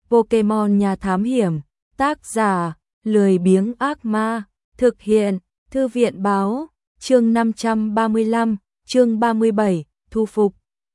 Pokemon nhà thám hiểm, tác giả, lười biếng ác ma, thực hiện, thư viện báo, chương 535, chương 37, thu phục.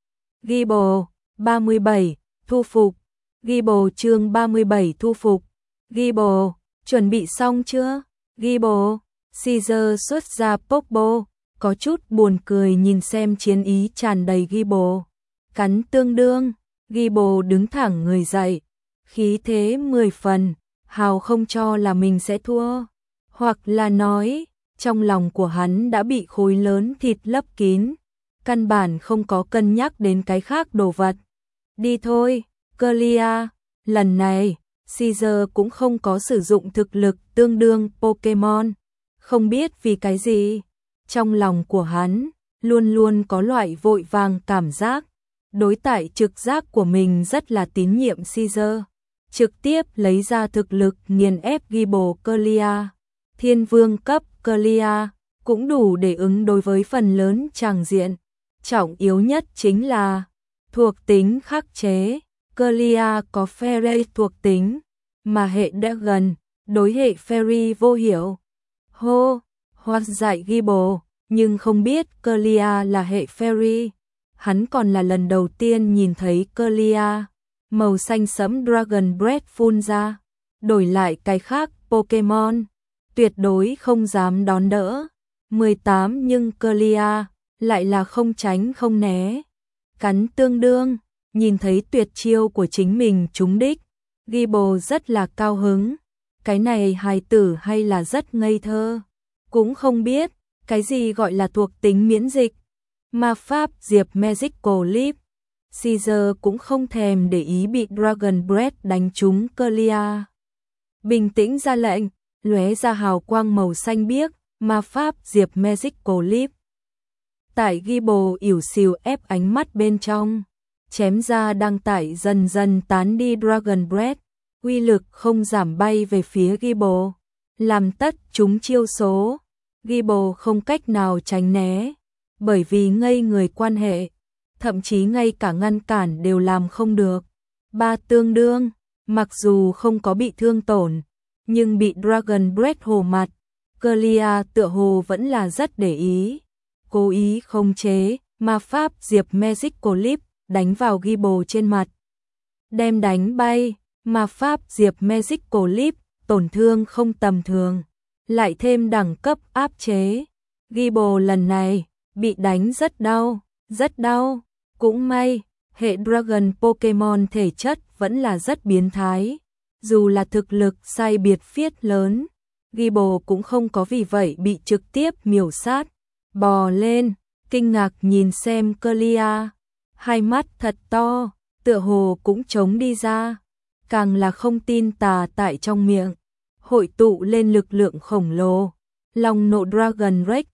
Gible, 37, thu phục. Gible chương 37 thu phục. Gible, chuẩn bị xong chưa? Gible, Caesar xuất ra Pokeball, có chút buồn cười nhìn xem chiến ý tràn đầy Gible. Cắn tương đương, Gible đứng thẳng người dậy, khí thế 10 phần, hào không cho là mình sẽ thua, hoặc là nói, trong lòng của hắn đã bị khối lớn thịt lấp kín, căn bản không có cân nhắc đến cái khác đồ vật. Đi thôi, Clear, lần này, Caesar cũng không có sử dụng thực lực tương đương Pokemon, không biết vì cái gì, trong lòng của hắn luôn luôn có loại vội vàng cảm giác, đối tại trực giác của mình rất là tín nhiệm Caesar, trực tiếp lấy ra thực lực nghiền ép Gible Clear, thiên vương cấp Clear, cũng đủ để ứng đối với phần lớn tràng diện, trọng yếu nhất chính là thuộc tính khắc chế, Clear có Fairy thuộc tính, mà hệ Dragon, đối hệ Fairy vô hiểu. Hô, Hoan dạy Gible, nhưng không biết Clear là hệ Fairy. Hắn còn là lần đầu tiên nhìn thấy Clear, màu xanh sẫm Dragon Breath phun ra, đổi lại cái khác Pokemon, tuyệt đối không dám đón đỡ. 18 nhưng Clear lại là không tránh không né. Cắn tương đương, nhìn thấy tuyệt chiêu của chính mình trúng đích, Gible rất là cao hứng. Cái này hài tử hay là rất ngây thơ, cũng không biết cái gì gọi là thuộc tính miễn dịch. Ma pháp diệp Magical Leap, Caesar cũng không thèm để ý bị Dragon Breath đánh trúng Clear. Bình tĩnh ra lệnh, lóe ra hào quang màu xanh biếc, ma pháp diệp Magical Leap. Tại Gible ỉu xìu ép ánh mắt bên trong, chém ra đang tải dần dần tán đi Dragon Breath, uy lực không giảm bay về phía Gible, làm tất chúng chiêu số. Gible không cách nào tránh né, bởi vì ngây người quan hệ, thậm chí ngay cả ngăn cản đều làm không được. Ba tương đương, mặc dù không có bị thương tổn, nhưng bị Dragon Breath hồ mặt, Clear tựa hồ vẫn là rất để ý, cố ý khống chế ma pháp diệp Magical Leap đánh vào Gible trên mặt, đem đánh bay. Ma pháp diệp Magical Leap tổn thương không tầm thường, lại thêm đẳng cấp áp chế. Gible lần này bị đánh rất đau, cũng may, hệ Dragon Pokemon thể chất vẫn là rất biến thái, dù là thực lực sai biệt phiết lớn, Gible cũng không có vì vậy bị trực tiếp miểu sát. Bò lên, kinh ngạc nhìn xem Clear, hai mắt thật to, tựa hồ cũng trống đi ra, càng là không tin tà tại trong miệng, hội tụ lên lực lượng khổng lồ, long nộ Dragon Rage.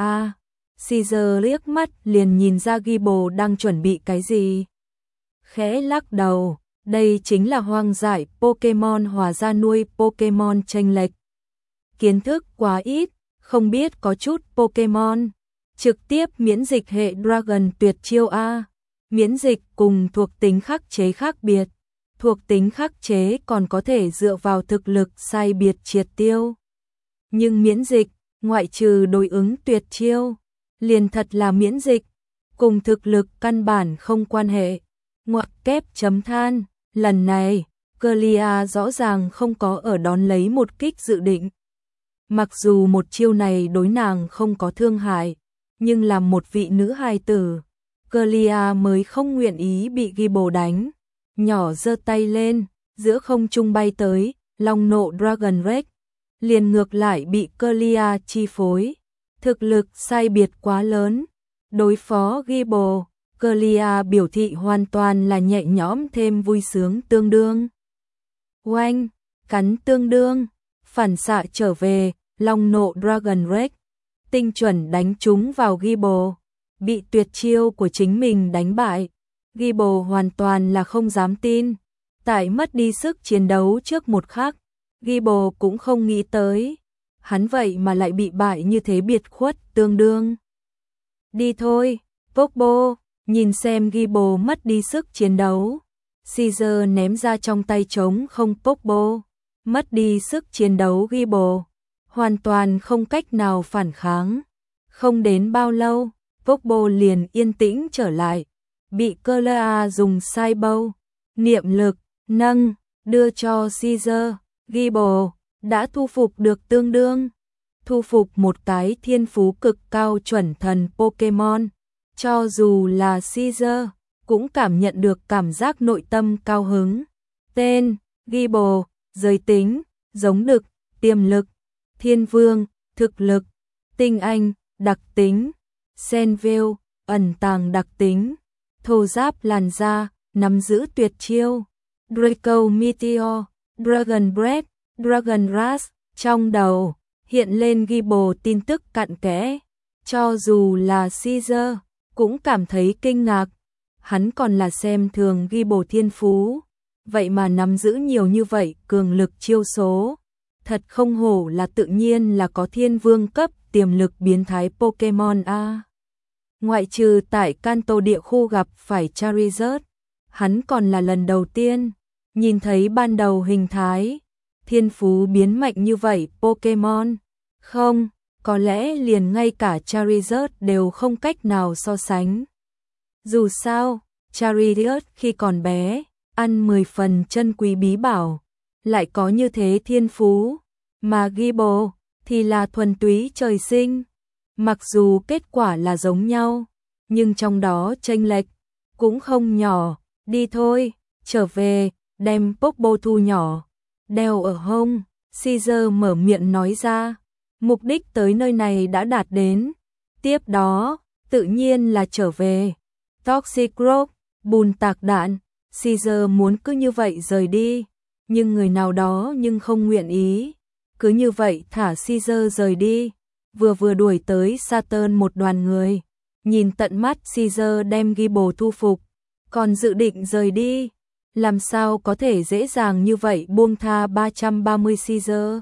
Caesar liếc mắt liền nhìn ra Gible đang chuẩn bị cái gì. Khẽ lắc đầu, đây chính là hoang dại Pokemon hòa ra nuôi Pokemon chênh lệch. Kiến thức quá ít, không biết có chút Pokemon trực tiếp miễn dịch hệ Dragon tuyệt chiêu A. Miễn dịch cùng thuộc tính khắc chế khác biệt. Thuộc tính khắc chế còn có thể dựa vào thực lực sai biệt triệt tiêu. Nhưng miễn dịch, ngoại trừ đối ứng tuyệt chiêu, liền thật là miễn dịch, cùng thực lực căn bản không quan hệ. Ngoặc kép chấm than, lần này, Clear rõ ràng không có ở đón lấy một kích dự định. Mặc dù một chiêu này đối nàng không có thương hại, nhưng làm một vị nữ hài tử, Clear mới không nguyện ý bị Gible đánh. Nhỏ giơ tay lên, giữa không trung bay tới, long nộ Dragon Rage, liền ngược lại bị Clear chi phối. Thực lực sai biệt quá lớn, đối phó Gible, Clear biểu thị hoàn toàn là nhẹ nhõm thêm vui sướng tương đương. Oanh, cắn tương đương, phản xạ trở về, long nộ Dragon Rage, tinh chuẩn đánh trúng vào Gible, bị tuyệt chiêu của chính mình đánh bại. Gible hoàn toàn là không dám tin, tại mất đi sức chiến đấu trước một khắc, Gible cũng không nghĩ tới, hắn vậy mà lại bị bại như thế biệt khuất tương đương. Đi thôi, Pokeball, nhìn xem Gible mất đi sức chiến đấu, Caesar ném ra trong tay trống không Pogba, mất đi sức chiến đấu Gibo, hoàn toàn không cách nào phản kháng. Không đến bao lâu, Pogba liền yên tĩnh trở lại, bị Clea dùng sai bâu, niệm lực, nâng, đưa cho Caesar. Gibo đã thu phục được tương đương, thu phục một cái thiên phú cực cao chuẩn thần Pokemon, cho dù là Caesar cũng cảm nhận được cảm giác nội tâm cao hứng. Tên: Gibo, giới tính: giống đực, tiềm lực: thiên vương, thực lực: tinh anh, đặc tính: Senville, ẩn tàng đặc tính: thô giáp làn da, nắm giữ tuyệt chiêu: Draco Meteor, Dragon Breath, Dragon Rush. Trong đầu hiện lên Gibo tin tức cặn kẽ, cho dù là Caesar cũng cảm thấy kinh ngạc. Hắn còn là xem thường Gibo thiên phú, vậy mà nắm giữ nhiều như vậy cường lực chiêu số. Thật không hổ là tự nhiên là có thiên vương cấp tiềm lực biến thái Pokemon a. Ngoại trừ tại Kanto địa khu gặp phải Charizard, hắn còn là lần đầu tiên nhìn thấy ban đầu hình thái thiên phú biến mạnh như vậy Pokemon. Không, có lẽ liền ngay cả Charizard đều không cách nào so sánh. Dù sao, Charizard khi còn bé, ăn 10 phần chân quý bí bảo, lại có như thế thiên phú, mà Gibo thì là thuần túy trời sinh. Mặc dù kết quả là giống nhau, nhưng trong đó chênh lệch cũng không nhỏ. Đi thôi, trở về, đem Pogba thu nhỏ, đeo ở hông. Caesar mở miệng nói ra, mục đích tới nơi này đã đạt đến. Tiếp đó, tự nhiên là trở về. Toxic Rock, bùn tạc đạn. Caesar muốn cứ như vậy rời đi, nhưng người nào đó nhưng không nguyện ý. Cứ như vậy thả Caesar rời đi. Vừa đuổi tới Saturn một đoàn người, nhìn tận mắt Caesar đem Gibo thu phục, còn dự định rời đi. Làm sao có thể dễ dàng như vậy buông tha 330 Caesar.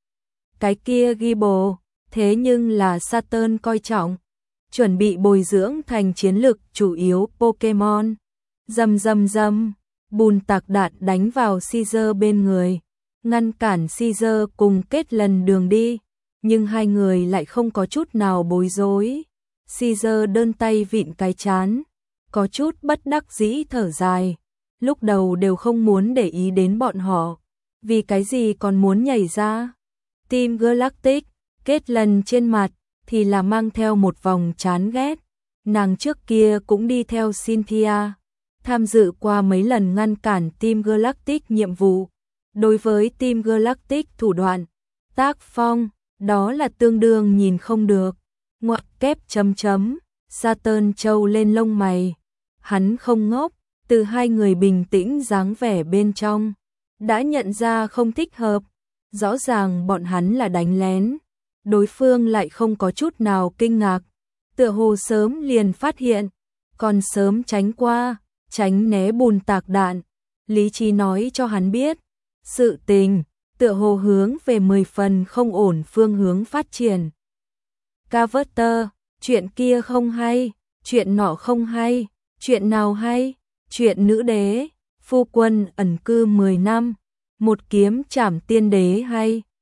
Cái kia Gibo, thế nhưng là Saturn coi trọng, chuẩn bị bồi dưỡng thành chiến lực chủ yếu Pokemon. Rầm rầm rầm, bùn tạc đạn đánh vào Caesar bên người, ngăn cản Caesar cùng kết lần đường đi, nhưng hai người lại không có chút nào bối rối. Caesar đơn tay vịn cái trán, có chút bất đắc dĩ thở dài. Lúc đầu đều không muốn để ý đến bọn họ, vì cái gì còn muốn nhảy ra. Team Galactic, kết lần trên mặt thì là mang theo một vòng chán ghét. Nàng trước kia cũng đi theo Cynthia, tham dự qua mấy lần ngăn cản Team Galactic nhiệm vụ. Đối với Team Galactic thủ đoạn, tác phong, đó là tương đương nhìn không được. Ngoặc kép chấm chấm, Saturn trâu lên lông mày. Hắn không ngốc, từ hai người bình tĩnh dáng vẻ bên trong, đã nhận ra không thích hợp. Rõ ràng bọn hắn là đánh lén, đối phương lại không có chút nào kinh ngạc, tựa hồ sớm liền phát hiện, còn sớm tránh qua, tránh né bùn tạc đạn. Lý trí nói cho hắn biết, sự tình tựa hồ hướng về 10 phần không ổn phương hướng phát triển. Carter, chuyện kia không hay, chuyện nọ không hay, chuyện nào hay? Chuyện nữ đế, phu quân ẩn cư 10 năm, một kiếm trảm tiên đế hay?